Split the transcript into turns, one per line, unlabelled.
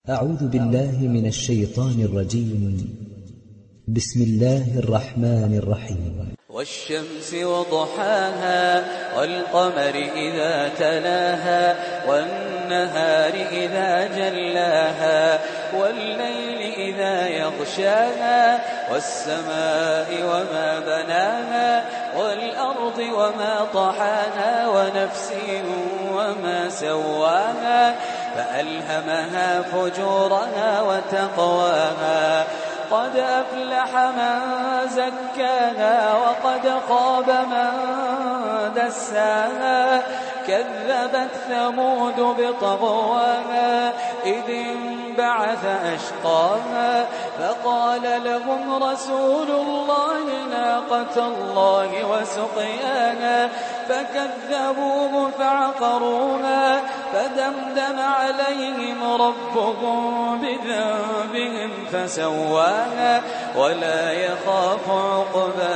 أعوذ بالله من الشيطان الرجيم. بسم الله الرحمن الرحيم.
والشمس وضحاها والقمر إذا تلاها والنهار إذا جلاها والليل إذا يغشاها والسماء وما بناها والأرض وما طحاها ونفس وما سواها فألهمها فجورها وتقواها قد أفلح من زكاها وقد خاب من دساها كذبت ثمود بطغواها إذ انبعث أشقاها فقال لهم رسول الله ناقة الله وسقياها فكذبوه فعقروها فدمدم عليهم ربهم بذنبهم فسواها ولا يخاف عقباها